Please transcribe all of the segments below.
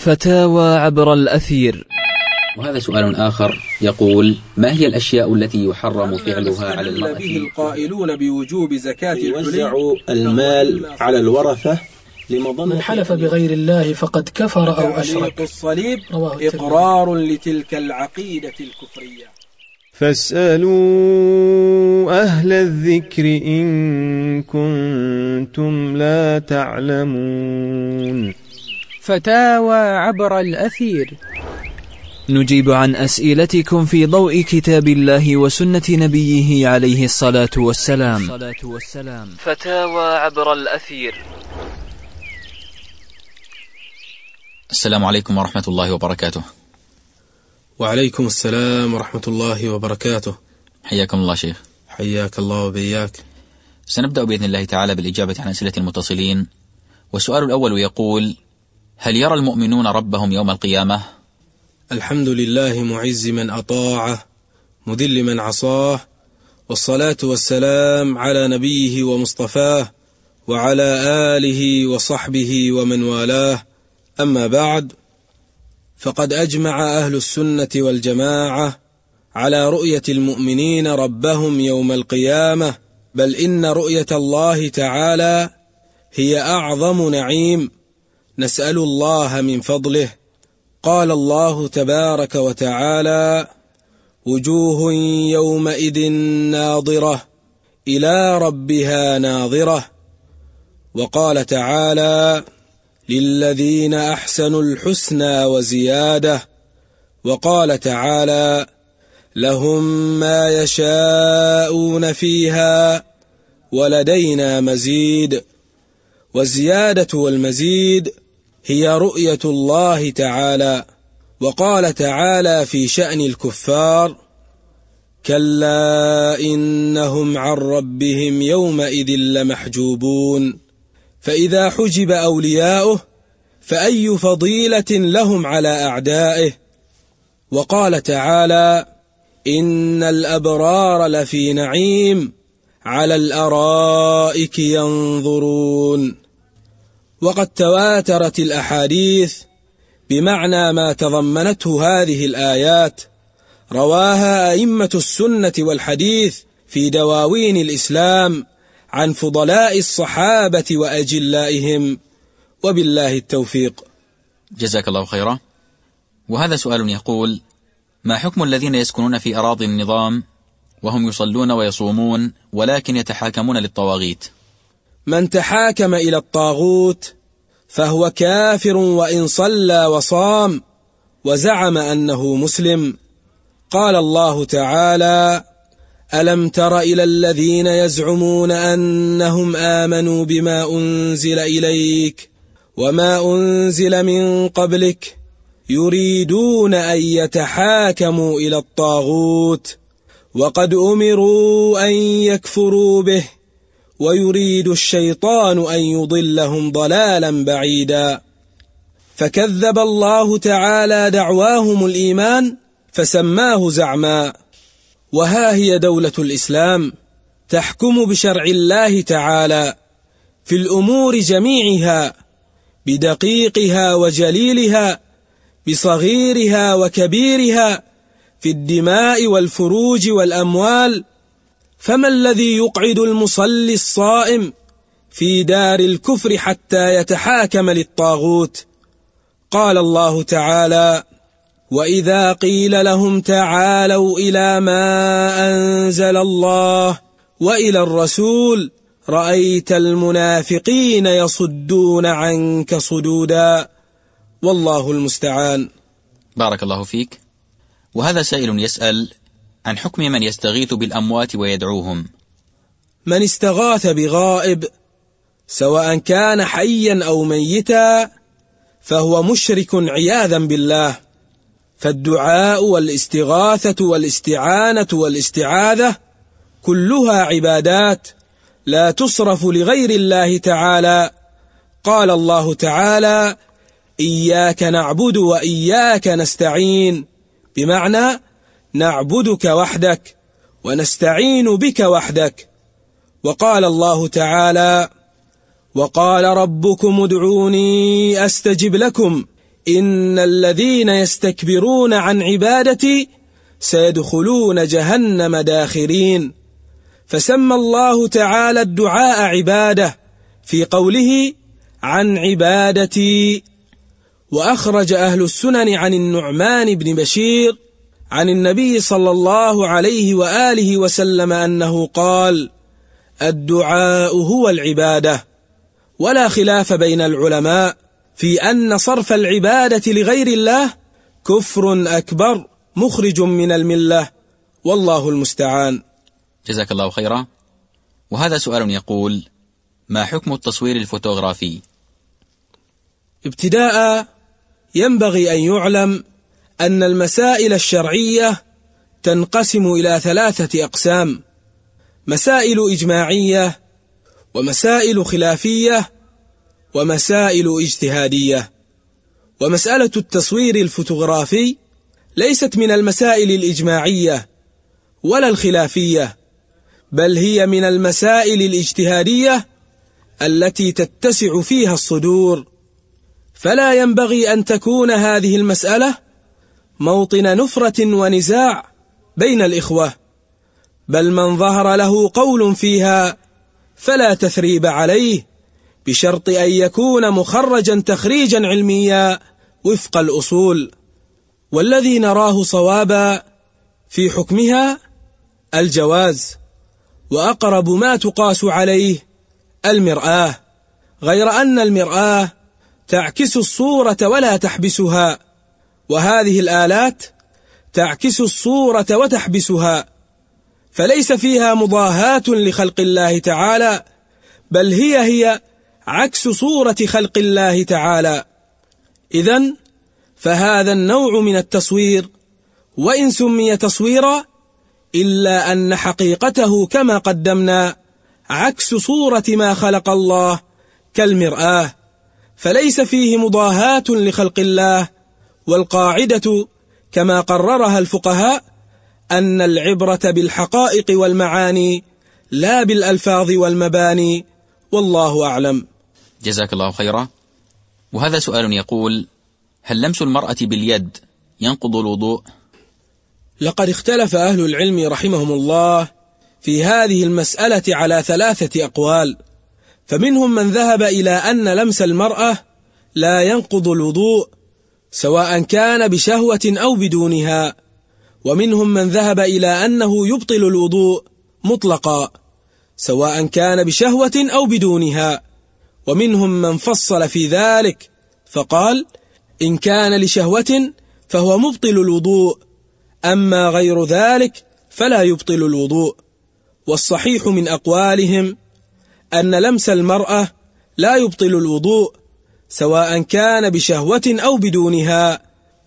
فتاوى عبر الأثير. وهذا سؤال آخر يقول: ما هي الأشياء التي يحرم فعلها على المرأة؟ به القائلون بوجوب زكاة يوزع المال على الورثة من حلف بغير الله فقد كفر أو أشرك. الصليب إقرار لتلك العقيدة الكفرية. فاسألوا أهل الذكر إن كنتم لا تعلمون. فتاوى عبر الأثير. نجيب عن أسئلتكم في ضوء كتاب الله وسنة نبيه عليه الصلاة والسلام. فتاوى عبر الأثير. السلام عليكم ورحمة الله وبركاته. وعليكم السلام ورحمة الله وبركاته. حياكم الله شيخ. حياك الله وبياك. سنبدأ بإذن الله تعالى بالإجابة عن أسئلة المتصلين. والسؤال الأول يقول: هل يرى المؤمنون ربهم يوم القيامة؟ الحمد لله معز من أطاعه مذل من عصاه، والصلاة والسلام على نبيه ومصطفاه وعلى آله وصحبه ومن والاه. أما بعد، فقد أجمع أهل السنة والجماعة على رؤية المؤمنين ربهم يوم القيامة، بل إن رؤية الله تعالى هي أعظم نعيم نسأل الله من فضله. قال الله تبارك وتعالى: وجوه يومئذ ناظرة إلى ربها ناظرة. وقال تعالى: للذين أحسنوا الحسنى وزيادة. وقال تعالى: لهم ما يشاءون فيها ولدينا مزيد. والزيادة والمزيد هي رؤية الله تعالى. وقال تعالى في شأن الكفار: كلا إنهم عن ربهم يومئذ لمحجوبون. فإذا حجب أولياؤه فأي فضيلة لهم على أعدائه. وقال تعالى: إن الأبرار لفي نعيم على الأرائك ينظرون. وقد تواترت الأحاديث بمعنى ما تضمنته هذه الآيات، رواها أئمة السنة والحديث في دواوين الإسلام عن فضلاء الصحابة وأجلائهم، وبالله التوفيق. جزاك الله خيرا. وهذا سؤال يقول: ما حكم الذين يسكنون في أراضي النظام وهم يصلون ويصومون ولكن يتحاكمون للطواغيت؟ من تحاكم إلى الطاغوت فهو كافر وإن صلى وصام وزعم أنه مسلم. قال الله تعالى: ألم تر إلى الذين يزعمون أنهم آمنوا بما أنزل إليك وما أنزل من قبلك يريدون أن يتحاكموا إلى الطاغوت وقد أمروا أن يكفروا به ويريد الشيطان أن يضلهم ضلالا بعيدا. فكذب الله تعالى دعواهم الإيمان فسماه زعما. وها هي دولة الإسلام تحكم بشرع الله تعالى في الأمور جميعها، بدقيقها وجليلها، بصغيرها وكبيرها، في الدماء والفروج والأموال. فما الذي يقعد المصلي الصائم في دار الكفر حتى يتحاكم للطاغوت؟ قال الله تعالى: وإذا قيل لهم تعالوا إلى ما أنزل الله وإلى الرسول رأيت المنافقين يصدون عنك صدودا، والله المستعان. بارك الله فيك. وهذا سائل يسأل عن حكم من يستغيث بالأموات ويدعوهم. من استغاث بغائب سواء كان حيا أو ميتا فهو مشرك عياذا بالله. فالدعاء والاستغاثة والاستعانة والاستعاذة كلها عبادات لا تصرف لغير الله تعالى. قال الله تعالى: إياك نعبد وإياك نستعين، بمعنى نعبدك وحدك ونستعين بك وحدك. وقال الله تعالى: وقال ربكم ادعوني أستجب لكم إن الذين يستكبرون عن عبادتي سيدخلون جهنم داخرين. فسمى الله تعالى الدعاء عبادة في قوله عن عبادتي. وأخرج أهل السنن عن النعمان بن بشير عن النبي صلى الله عليه وآله وسلم أنه قال: الدعاء هو العبادة. ولا خلاف بين العلماء في أن صرف العبادة لغير الله كفر أكبر مخرج من الملة، والله المستعان. جزاك الله خيرا. وهذا سؤال يقول: ما حكم التصوير الفوتوغرافي؟ ابتداء ينبغي أن يعلم أن المسائل الشرعية تنقسم إلى 3 أقسام: مسائل إجماعية، ومسائل خلافية، ومسائل اجتهادية. ومسألة التصوير الفوتوغرافي ليست من المسائل الإجماعية ولا الخلافية، بل هي من المسائل الاجتهادية التي تتسع فيها الصدور. فلا ينبغي أن تكون هذه المسألة موطن نفرة ونزاع بين الإخوة، بل من ظهر له قول فيها فلا تثريب عليه، بشرط أن يكون مخرجا تخريجا علميا وفق الأصول. والذي نراه صوابا في حكمها الجواز، وأقرب ما تقاس عليه المرآة، غير أن المرآة تعكس الصورة ولا تحبسها، وهذه الآلات تعكس الصورة وتحبسها، فليس فيها مضاهاة لخلق الله تعالى، بل هي عكس صورة خلق الله تعالى. إذن فهذا النوع من التصوير وإن سمي تصويرا إلا أن حقيقته كما قدمنا عكس صورة ما خلق الله كالمرآة، فليس فيه مضاهاة لخلق الله. والقاعدة كما قررها الفقهاء أن العبرة بالحقائق والمعاني لا بالألفاظ والمباني، والله أعلم. جزاك الله خيرا. وهذا سؤال يقول: هل لمس المرأة باليد ينقض الوضوء؟ لقد اختلف أهل العلم رحمهم الله في هذه المسألة على 3 أقوال، فمنهم من ذهب إلى أن لمس المرأة لا ينقض الوضوء سواء كان بشهوة أو بدونها، ومنهم من ذهب إلى أنه يبطل الوضوء مطلقا سواء كان بشهوة أو بدونها، ومنهم من فصل في ذلك فقال: إن كان لشهوة فهو مبطل الوضوء، أما غير ذلك فلا يبطل الوضوء. والصحيح من أقوالهم أن لمس المرأة لا يبطل الوضوء سواء كان بشهوة أو بدونها،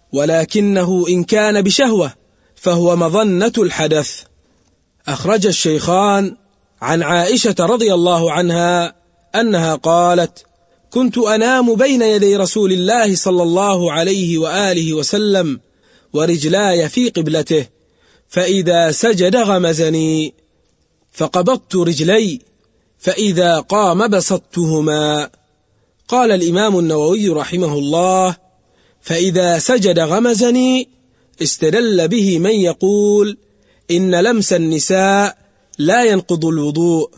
ولكنه إن كان بشهوة فهو مظنة الحدث. أخرج الشيخان عن عائشة رضي الله عنها أنها قالت: كنت أنام بين يدي رسول الله صلى الله عليه وآله وسلم ورجلاي في قبلته، فإذا سجد غمزني، فقبضت رجلي، فإذا قام بسطتهما. قال الإمام النووي رحمه الله: فإذا سجد غمزني استدل به من يقول إن لمس النساء لا ينقض الوضوء.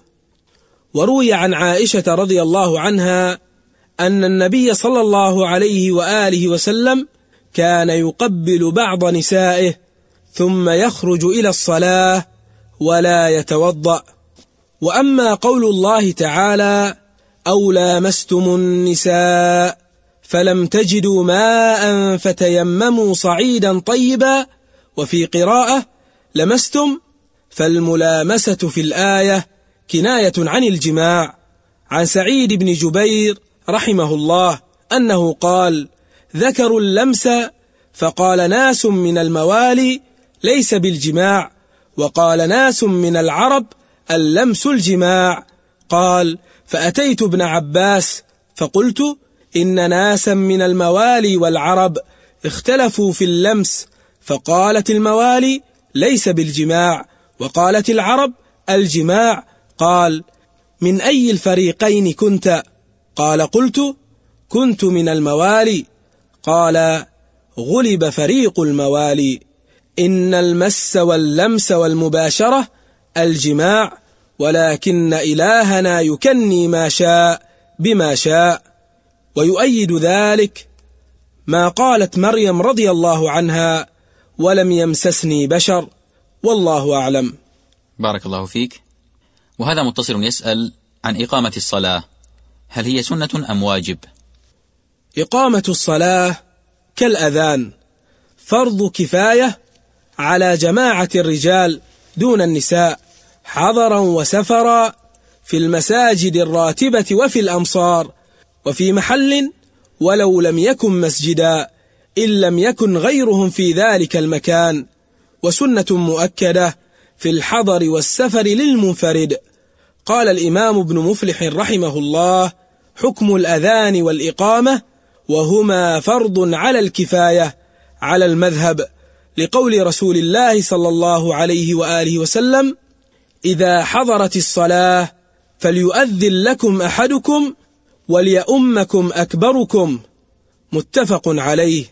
وروي عن عائشة رضي الله عنها أن النبي صلى الله عليه وآله وسلم كان يقبل بعض نسائه ثم يخرج إلى الصلاة ولا يتوضأ. وأما قول الله تعالى: أو لامستم النساء فلم تجدوا ماء فتيمموا صعيدا طيبا، وفي قراءة لمستم، فالملامسة في الآية كناية عن الجماع. عن سعيد بن جبير رحمه الله أنه قال: ذكروا اللمس فقال ناس من الموالي ليس بالجماع، وقال ناس من العرب اللمس الجماع. قال: فأتيت ابن عباس فقلت: إن ناسا من الموالي والعرب اختلفوا في اللمس، فقالت الموالي ليس بالجماع، وقالت العرب الجماع. قال: من أي الفريقين كنت؟ قال: قلت: كنت من الموالي. قال: غلب فريق الموالي. إن المس واللمس والمباشرة الجماع، ولكن إلهنا يكني ما شاء بما شاء. ويؤيد ذلك ما قالت مريم رضي الله عنها: ولم يمسسني بشر، والله أعلم. بارك الله فيك. وهذا متصل يسأل عن إقامة الصلاة، هل هي سنة أم واجب؟ إقامة الصلاة كالأذان، فرض كفاية على جماعة الرجال دون النساء، حضرا وسفرا، في المساجد الراتبة وفي الأمصار، وفي محل ولو لم يكن مسجدا إن لم يكن غيرهم في ذلك المكان، وسنة مؤكدة في الحضر والسفر للمنفرد. قال الإمام ابن مفلح رحمه الله: حكم الأذان والإقامة وهما فرض على الكفاية على المذهب، لقول رسول الله صلى الله عليه وآله وسلم: إذا حضرت الصلاة فليؤذن لكم أحدكم وليؤمكم أكبركم، متفق عليه،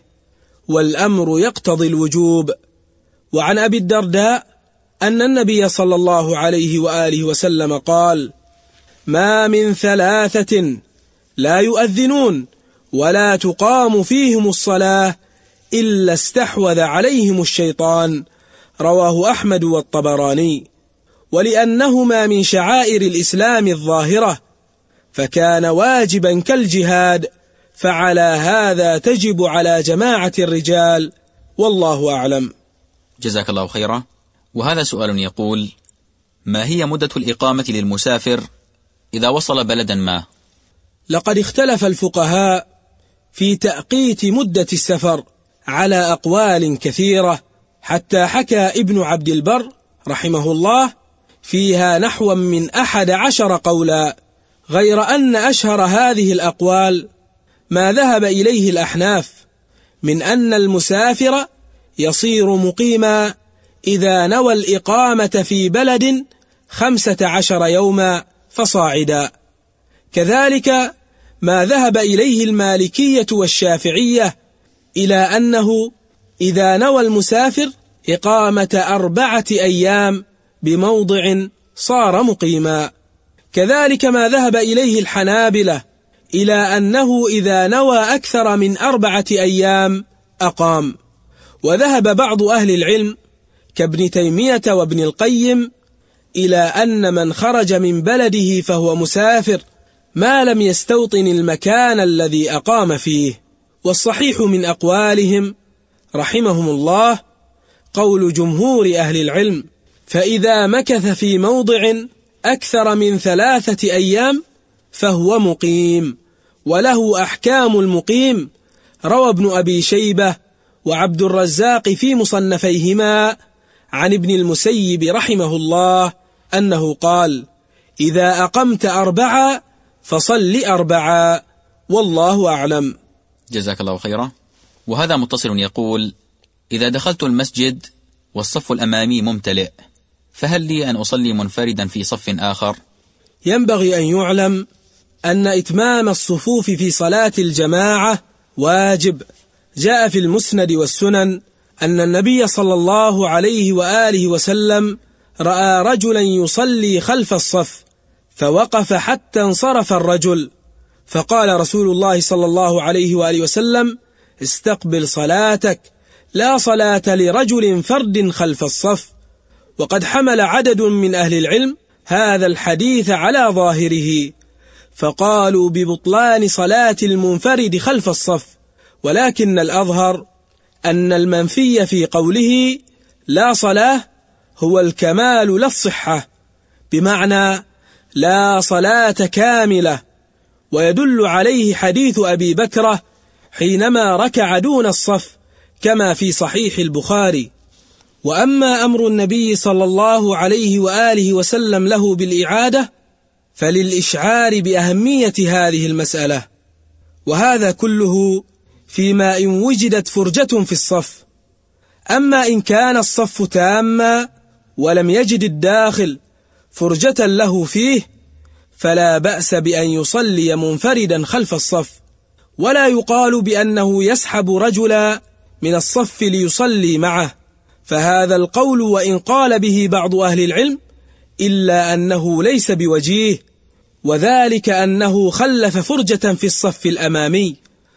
والأمر يقتضي الوجوب. وعن أبي الدرداء أن النبي صلى الله عليه وآله وسلم قال: ما من ثلاثة لا يؤذنون ولا تقام فيهم الصلاة إلا استحوذ عليهم الشيطان، رواه أحمد والطبراني. ولأنهما من شعائر الإسلام الظاهرة فكان واجبا كالجهاد، فعلى هذا تجب على جماعة الرجال، والله أعلم. جزاك الله خيرا. وهذا سؤال يقول: ما هي مدة الإقامة للمسافر إذا وصل بلدا ما؟ لقد اختلف الفقهاء في تأقيت مدة السفر على أقوال كثيرة، حتى حكى ابن عبد البر رحمه الله فيها نحو من 11 قولا، غير أن أشهر هذه الأقوال ما ذهب إليه الأحناف من أن المسافر يصير مقيما إذا نوى الإقامة في بلد 15 يوما فصاعدا. كذلك ما ذهب إليه المالكية والشافعية إلى أنه إذا نوى المسافر إقامة 4 أيام بموضع صار مقيما. كذلك ما ذهب إليه الحنابلة إلى أنه إذا نوى أكثر من 4 أيام أقام. وذهب بعض أهل العلم كابن تيمية وابن القيم إلى أن من خرج من بلده فهو مسافر ما لم يستوطن المكان الذي أقام فيه. والصحيح من أقوالهم رحمهم الله قول جمهور أهل العلم: فإذا مكث في موضع أكثر من 3 أيام فهو مقيم، وله أحكام المقيم. روى ابن أبي شيبة وعبد الرزاق في مصنفيهما عن ابن المسيب رحمه الله أنه قال: إذا أقمت 4 فصل 4، والله أعلم. جزاك الله خيرا. وهذا متصل يقول: إذا دخلت المسجد والصف الأمامي ممتلئ، فهل لي أن أصلي منفردا في صف آخر؟ ينبغي أن يعلم أن إتمام الصفوف في صلاة الجماعة واجب. جاء في المسند والسنن أن النبي صلى الله عليه وآله وسلم رأى رجلا يصلي خلف الصف فوقف حتى انصرف الرجل، فقال رسول الله صلى الله عليه وآله وسلم: استقبل صلاتك، لا صلاة لرجل فرد خلف الصف. وقد حمل عدد من أهل العلم هذا الحديث على ظاهره، فقالوا ببطلان صلاة المنفرد خلف الصف، ولكن الأظهر أن المنفي في قوله لا صلاة هو الكمال لا الصحة، بمعنى لا صلاة كاملة. ويدل عليه حديث أبي بكرة حينما ركع دون الصف كما في صحيح البخاري. وأما أمر النبي صلى الله عليه وآله وسلم له بالإعادة فللإشعار بأهمية هذه المسألة، وهذا كله فيما إن وجدت فرجة في الصف. أما إن كان الصف تاما ولم يجد الداخل فرجة له فيه فلا بأس بأن يصلي منفردا خلف الصف، ولا يقال بأنه يسحب رجلا من الصف ليصلي معه، فهذا القول وإن قال به بعض أهل العلم إلا أنه ليس بوجيه، وذلك أنه خلف فرجة في الصف الأمامي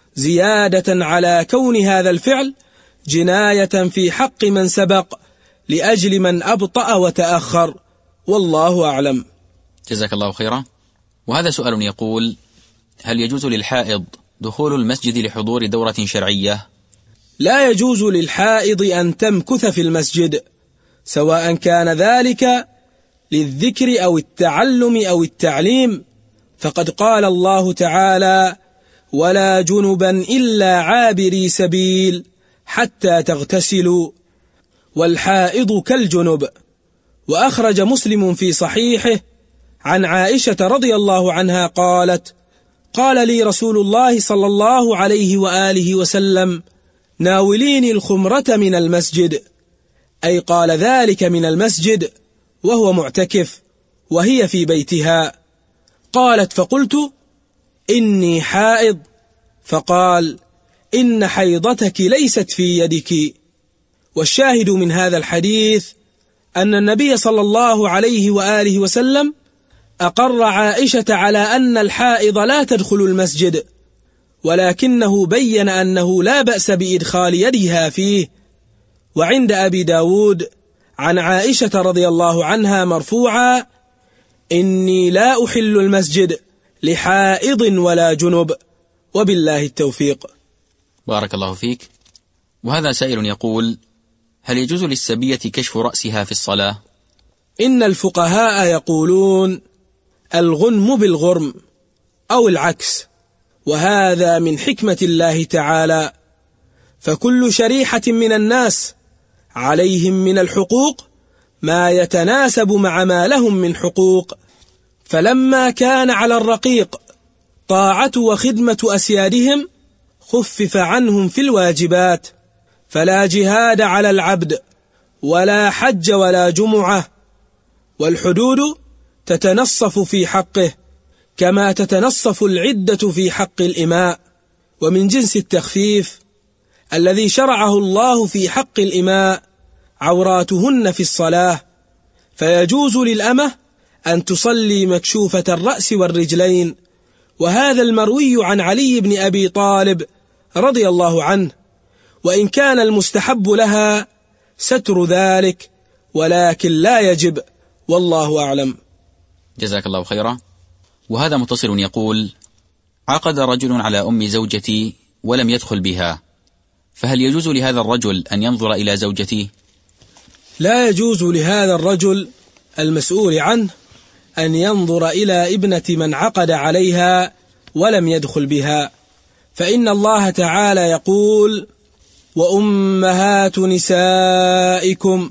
زيادة على كون هذا الفعل جناية في حق من سبق لأجل من أبطأ وتأخر، والله أعلم. جزاك الله خيرا. وهذا سؤال يقول: هل يجوز للحائض دخول المسجد لحضور دورة شرعية؟ لا يجوز للحائض أن تمكث في المسجد، سواء كان ذلك للذكر أو التعلم أو التعليم، فقد قال الله تعالى: ولا جنبا إلا عابري سبيل حتى تغتسلوا، والحائض كالجنب. وأخرج مسلم في صحيحه عن عائشة رضي الله عنها قالت: قال لي رسول الله صلى الله عليه وآله وسلم: ناوليني الخمرة من المسجد، أي قال ذلك من المسجد وهو معتكف وهي في بيتها. قالت: فقلت: إني حائض، فقال: إن حيضتك ليست في يدك. والشاهد من هذا الحديث أن النبي صلى الله عليه وآله وسلم أقر عائشة على أن الحائض لا تدخل المسجد، ولكنه بين أنه لا بأس بإدخال يدها فيه. وعند أبي داود عن عائشة رضي الله عنها مرفوعا: إني لا أحل المسجد لحائض ولا جنب، وبالله التوفيق. بارك الله فيك. وهذا سائل يقول: هل يجوز للسبية كشف رأسها في الصلاة؟ إن الفقهاء يقولون الغنم بالغرم أو العكس، وهذا من حكمة الله تعالى، فكل شريحة من الناس عليهم من الحقوق ما يتناسب مع ما لهم من حقوق، فلما كان على الرقيق طاعة وخدمة أسيادهم خفف عنهم في الواجبات، فلا جهاد على العبد ولا حج ولا جمعة، والحدود تتنصف في حقه كما تتنصف العدة في حق الإماء. ومن جنس التخفيف الذي شرعه الله في حق الإماء عوراتهن في الصلاة، فيجوز للأمة أن تصلي مكشوفة الرأس والرجلين، وهذا المروي عن علي بن أبي طالب رضي الله عنه، وإن كان المستحب لها ستر ذلك ولكن لا يجب، والله أعلم. جزاك الله خيرا. وهذا متصل يقول: عقد رجل على أم زوجتي ولم يدخل بها، فهل يجوز لهذا الرجل أن ينظر إلى زوجتي؟ لا يجوز لهذا الرجل المسؤول عنه أن ينظر إلى ابنة من عقد عليها ولم يدخل بها، فإن الله تعالى يقول: وأمهات نسائكم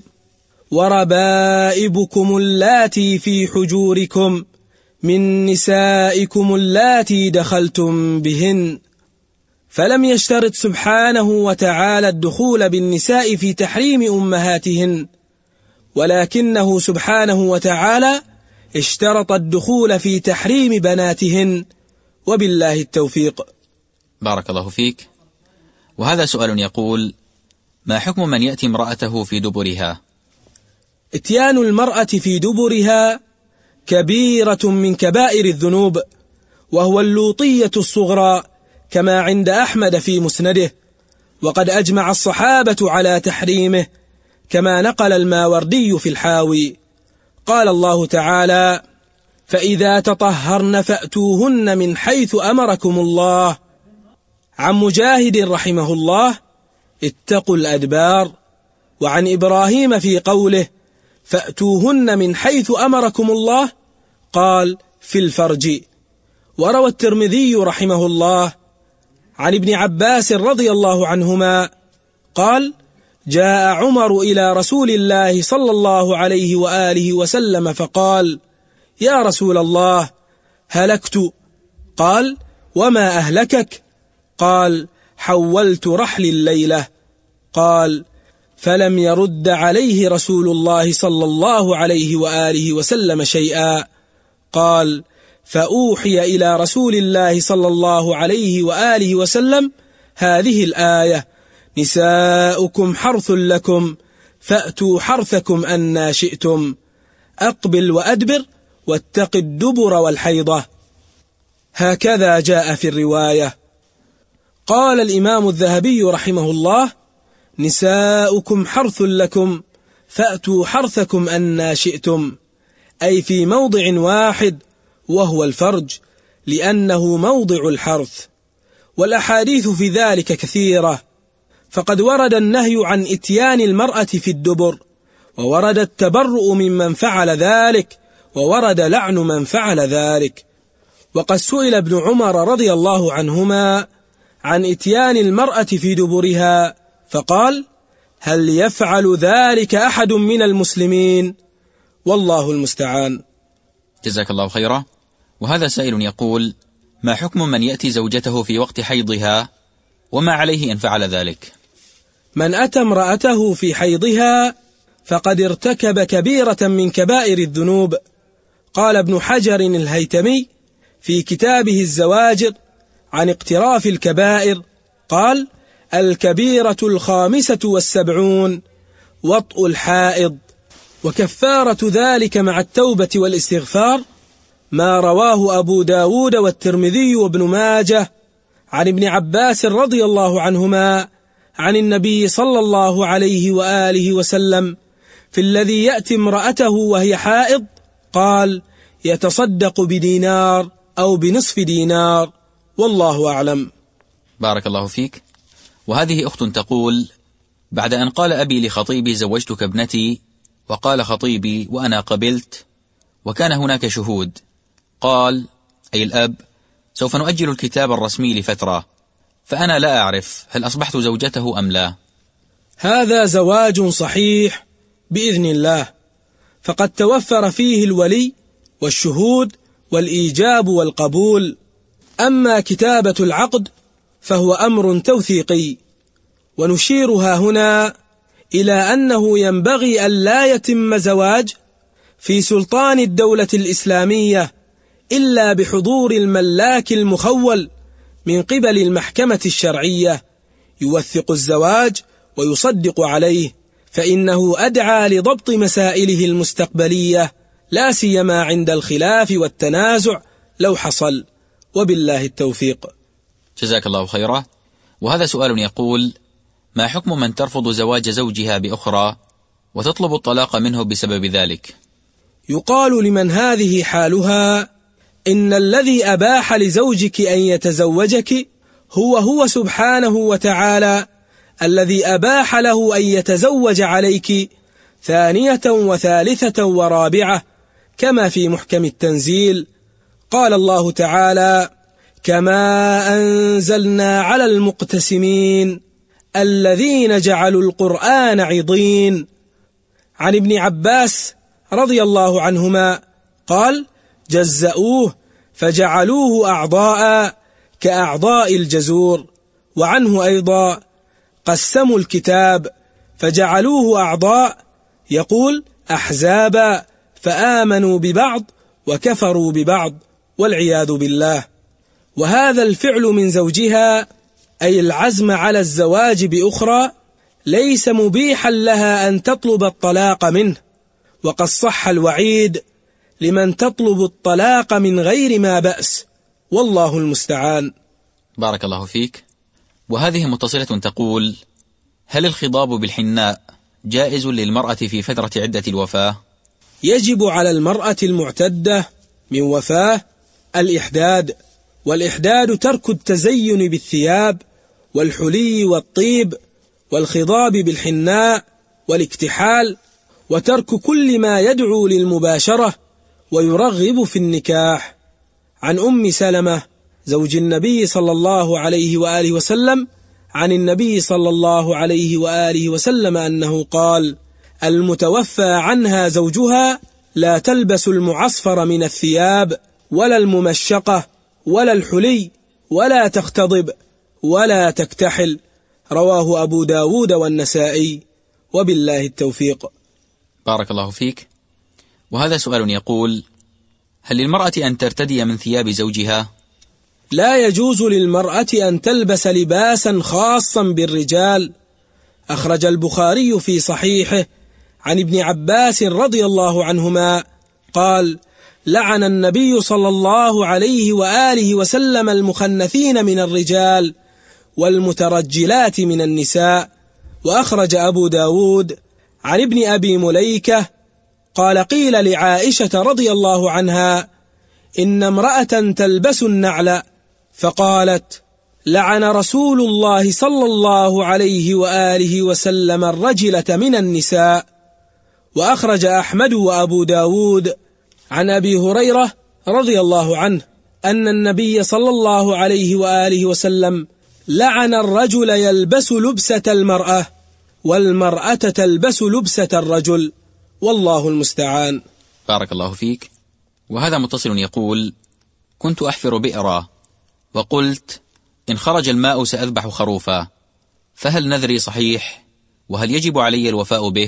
وربائبكم اللاتي في حجوركم من نسائكم اللاتي دخلتم بهن، فلم يشترط سبحانه وتعالى الدخول بالنساء في تحريم أمهاتهن، ولكنه سبحانه وتعالى اشترط الدخول في تحريم بناتهن، وبالله التوفيق. بارك الله فيك. وهذا سؤال يقول: ما حكم من يأتي امرأته في دبرها؟ اتيان المرأة في دبرها كبيرة من كبائر الذنوب، وهو اللوطية الصغرى كما عند أحمد في مسنده، وقد أجمع الصحابة على تحريمه كما نقل الماوردي في الحاوي. قال الله تعالى: فإذا تطهرن فأتوهن من حيث أمركم الله. عن مجاهد رحمه الله: اتقوا الأدبار. وعن إبراهيم في قوله: فأتوهن من حيث أمركم الله، قال: في الفرج. وروى الترمذي رحمه الله عن ابن عباس رضي الله عنهما قال: جاء عمر إلى رسول الله صلى الله عليه وآله وسلم فقال: يا رسول الله، هلكت. قال: وما أهلكك؟ قال: حولت رحلي الليلة. قال: فلم يرد عليه رسول الله صلى الله عليه وآله وسلم شيئا. قال: فأوحي إلى رسول الله صلى الله عليه وآله وسلم هذه الآية: نساؤكم حرث لكم فأتوا حرثكم أنى شئتم، أقبل وأدبر واتق الدبر والحيضة. هكذا جاء في الرواية. قال الإمام الذهبي رحمه الله: نساؤكم حرث لكم فأتوا حرثكم أنى شئتم، أي في موضع واحد وهو الفرج، لأنه موضع الحرث. والأحاديث في ذلك كثيرة، فقد ورد النهي عن إتيان المرأة في الدبر، وورد التبرؤ ممن فعل ذلك، وورد لعن من فعل ذلك. وقد سئل ابن عمر رضي الله عنهما عن إتيان المرأة في دبرها، فقال: هل يفعل ذلك أحد من المسلمين؟ والله المستعان. جزاك الله خيرا. وهذا سائل يقول: ما حكم من يأتي زوجته في وقت حيضها وما عليه إن فعل ذلك؟ من أتى امرأته في حيضها فقد ارتكب كبيرة من كبائر الذنوب. قال ابن حجر الهيتمي في كتابه الزواجر عن اقتراف الكبائر، قال: الكبيرة 75 وطء الحائض. وكفارة ذلك مع التوبة والاستغفار ما رواه أبو داود والترمذي وابن ماجه عن ابن عباس رضي الله عنهما عن النبي صلى الله عليه وآله وسلم في الذي يأتي امرأته وهي حائض، قال: يتصدق بدينار أو بنصف دينار، والله أعلم. بارك الله فيك. وهذه أخت تقول: بعد أن قال أبي لخطيبي زوجتك ابنتي، وقال خطيبي وأنا قبلت، وكان هناك شهود، قال أي الأب: سوف نؤجل الكتاب الرسمي لفترة، فأنا لا أعرف هل أصبحت زوجته أم لا. هذا زواج صحيح بإذن الله، فقد توفر فيه الولي والشهود والإيجاب والقبول. أما كتابة العقد فهو أمر توثيقي، ونشيرها هنا إلى أنه ينبغي أن لا يتم زواج في سلطان الدولة الإسلامية إلا بحضور الملاك المخول من قبل المحكمة الشرعية، يوثق الزواج ويصدق عليه، فإنه أدعى لضبط مسائله المستقبلية، لا سيما عند الخلاف والتنازع لو حصل، وبالله التوفيق. جزاك الله خيرا. وهذا سؤال يقول: ما حكم من ترفض زواج زوجها بأخرى وتطلب الطلاق منه بسبب ذلك؟ يقال لمن هذه حالها: إن الذي أباح لزوجك أن يتزوجك هو سبحانه وتعالى الذي أباح له أن يتزوج عليك 2 و3 ورابعة، كما في محكم التنزيل. قال الله تعالى: كما أنزلنا على المقتسمين الذين جعلوا القرآن عضين. عن ابن عباس رضي الله عنهما قال: جزأوه فجعلوه أعضاء كأعضاء الجزور. وعنه أيضا: قسموا الكتاب فجعلوه أعضاء، يقول أحزابا، فآمنوا ببعض وكفروا ببعض، والعياذ بالله. وهذا الفعل من زوجها، أي العزم على الزواج بأخرى، ليس مبيحا لها أن تطلب الطلاق منه، وقد صح الوعيد لمن تطلب الطلاق من غير ما بأس، والله المستعان. بارك الله فيك. وهذه متصلة تقول: هل الخضاب بالحناء جائز للمرأة في فترة عدة الوفاة؟ يجب على المرأة المعتدة من وفاة الإحداد، والإحداد ترك التزين بالثياب والحلي والطيب، والخضاب بالحناء والاكتحال، وترك كل ما يدعو للمباشرة ويرغب في النكاح. عن أم سلمة زوج النبي صلى الله عليه وآله وسلم عن النبي صلى الله عليه وآله وسلم أنه قال: المتوفى عنها زوجها لا تلبس المعصفر من الثياب ولا الممشقة ولا الحلي ولا تختضب ولا تكتحل. رواه أبو داود والنسائي، وبالله التوفيق. بارك الله فيك. وهذا سؤال يقول: هل للمرأة أن ترتدي من ثياب زوجها؟ لا يجوز للمرأة أن تلبس لباسا خاصا بالرجال. أخرج البخاري في صحيحه عن ابن عباس رضي الله عنهما قال: لعن النبي صلى الله عليه وآله وسلم المخنثين من الرجال والمترجلات من النساء. وأخرج أبو داود عن ابن أبي مليكة قال: قيل لعائشة رضي الله عنها: إن امرأة تلبس النعل، فقالت: لعن رسول الله صلى الله عليه وآله وسلم الرجلة من النساء. وأخرج أحمد وأبو داود عن أبي هريرة رضي الله عنه أن النبي صلى الله عليه وآله وسلم لعن الرجل يلبس لبسة المرأة والمرأة تلبس لبسة الرجل، والله المستعان. بارك الله فيك. وهذا متصل يقول: كنت أحفر بئرا وقلت إن خرج الماء سأذبح خروفا، فهل نذري صحيح؟ وهل يجب علي الوفاء به؟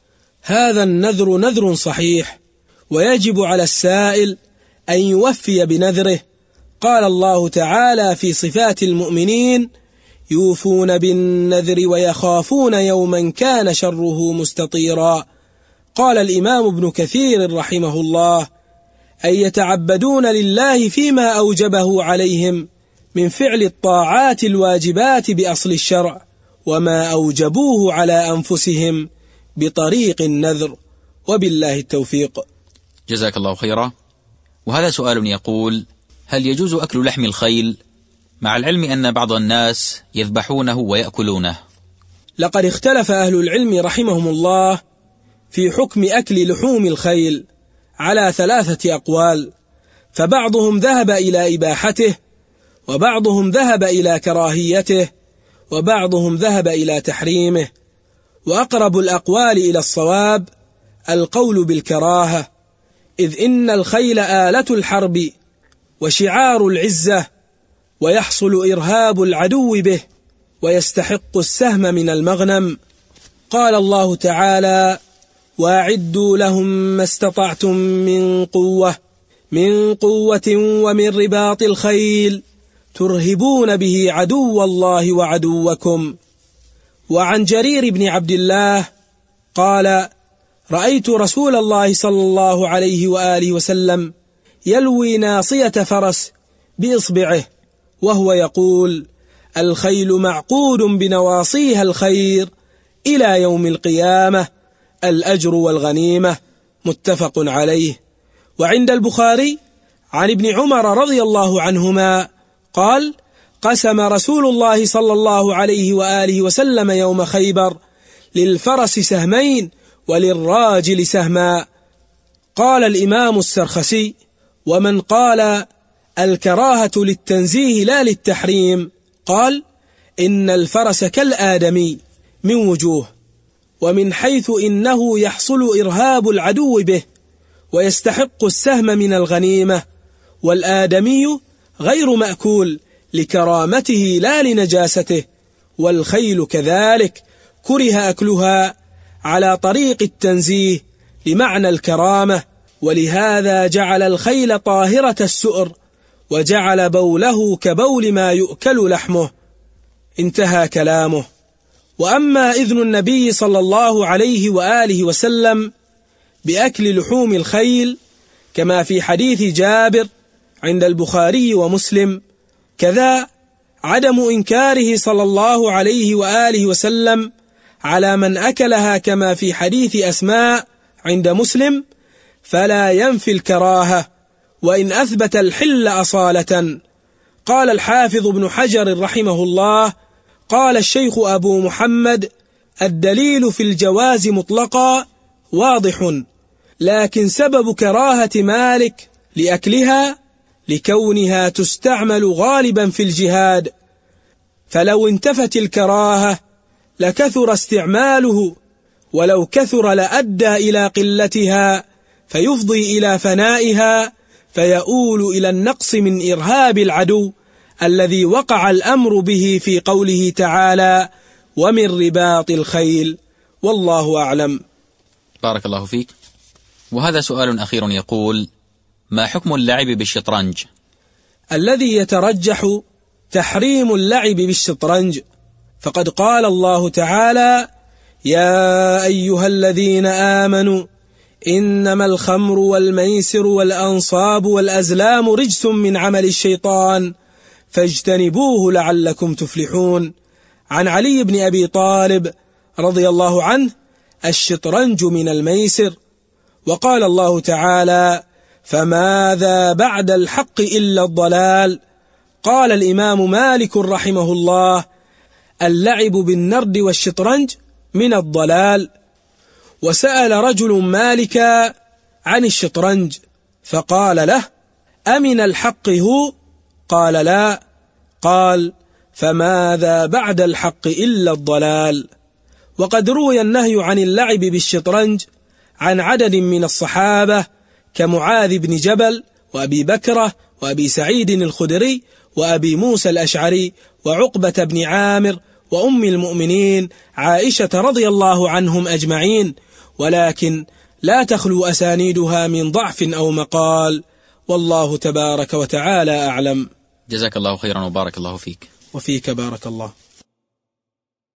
هذا النذر نذر صحيح، ويجب على السائل أن يوفي بنذره. قال الله تعالى في صفات المؤمنين: يوفون بالنذر ويخافون يوما كان شره مستطيرا. قال الإمام ابن كثير رحمه الله: أن يتعبدون لله فيما أوجبه عليهم من فعل الطاعات الواجبات بأصل الشرع، وما أوجبوه على أنفسهم بطريق النذر، وبالله التوفيق. جزاك الله خيرا. وهذا سؤال يقول: هل يجوز أكل لحم الخيل مع العلم أن بعض الناس يذبحونه ويأكلونه؟ لقد اختلف أهل العلم رحمهم الله في حكم أكل لحوم الخيل على 3 أقوال، فبعضهم ذهب إلى إباحته، وبعضهم ذهب إلى كراهيته، وبعضهم ذهب إلى تحريمه. وأقرب الأقوال إلى الصواب القول بالكراهة، إذ إن الخيل آلة الحرب وشعار العزة، ويحصل إرهاب العدو به، ويستحق السهم من المغنم. قال الله تعالى: وأعدوا لهم ما استطعتم من قوة ومن رباط الخيل ترهبون به عدو الله وعدوكم. وعن جرير بن عبد الله قال: رأيت رسول الله صلى الله عليه وآله وسلم يلوي ناصية فرس بإصبعه وهو يقول: الخيل معقود بنواصيها الخير إلى يوم القيامة، الأجر والغنيمة، متفق عليه. وعند البخاري عن ابن عمر رضي الله عنهما قال: قسم رسول الله صلى الله عليه وآله وسلم يوم خيبر للفرس سهمين وللراجل سهما. قال الإمام السرخسي: ومن قال الكراهة للتنزيه لا للتحريم قال: إن الفرس كالآدمي من وجوه، ومن حيث إنه يحصل إرهاب العدو به ويستحق السهم من الغنيمة، والآدمي غير مأكول لكرامته لا لنجاسته، والخيل كذلك كره أكلها على طريق التنزيه لمعنى الكرامة، ولهذا جعل الخيل طاهرة السؤر، وجعل بوله كبول ما يؤكل لحمه. انتهى كلامه. وأما إذن النبي صلى الله عليه وآله وسلم بأكل لحوم الخيل كما في حديث جابر عند البخاري ومسلم، كذا عدم إنكاره صلى الله عليه وآله وسلم على من أكلها كما في حديث أسماء عند مسلم، فلا ينفي الكراهة وإن أثبت الحل أصالة. قال الحافظ ابن حجر رحمه الله: قال الشيخ أبو محمد: الدليل في الجواز مطلقا واضح، لكن سبب كراهة مالك لأكلها لكونها تستعمل غالبا في الجهاد، فلو انتفت الكراهة لكثر استعماله، ولو كثر لأدى إلى قلتها فيفضي إلى فنائها، فيؤول إلى النقص من إرهاب العدو الذي وقع الأمر به في قوله تعالى: ومن رباط الخيل. والله أعلم. بارك الله فيك. وهذا سؤال أخير يقول: ما حكم اللعب بالشطرنج؟ الذي يترجح تحريم اللعب بالشطرنج، فقد قال الله تعالى: يا أيها الذين آمنوا إنما الخمر والميسر والأنصاب والأزلام رجس من عمل الشيطان فاجتنبوه لعلكم تفلحون. عن علي بن أبي طالب رضي الله عنه: الشطرنج من الميسر. وقال الله تعالى: فماذا بعد الحق إلا الضلال. قال الإمام مالك رحمه الله: اللعب بالنرد والشطرنج من الضلال. وسأل رجل مالكا عن الشطرنج فقال له: أمن الحق هو؟ قال: لا. قال: فماذا بعد الحق إلا الضلال. وقد روي النهي عن اللعب بالشطرنج عن عدد من الصحابة كمعاذ بن جبل وأبي بكرة وأبي سعيد الخدري وأبي موسى الأشعري وعقبة بن عامر وأم المؤمنين عائشة رضي الله عنهم أجمعين، ولكن لا تخلو أسانيدها من ضعف أو مقال، والله تبارك وتعالى أعلم. جزاك الله خيرا وبارك الله فيك. وفيك بارك الله.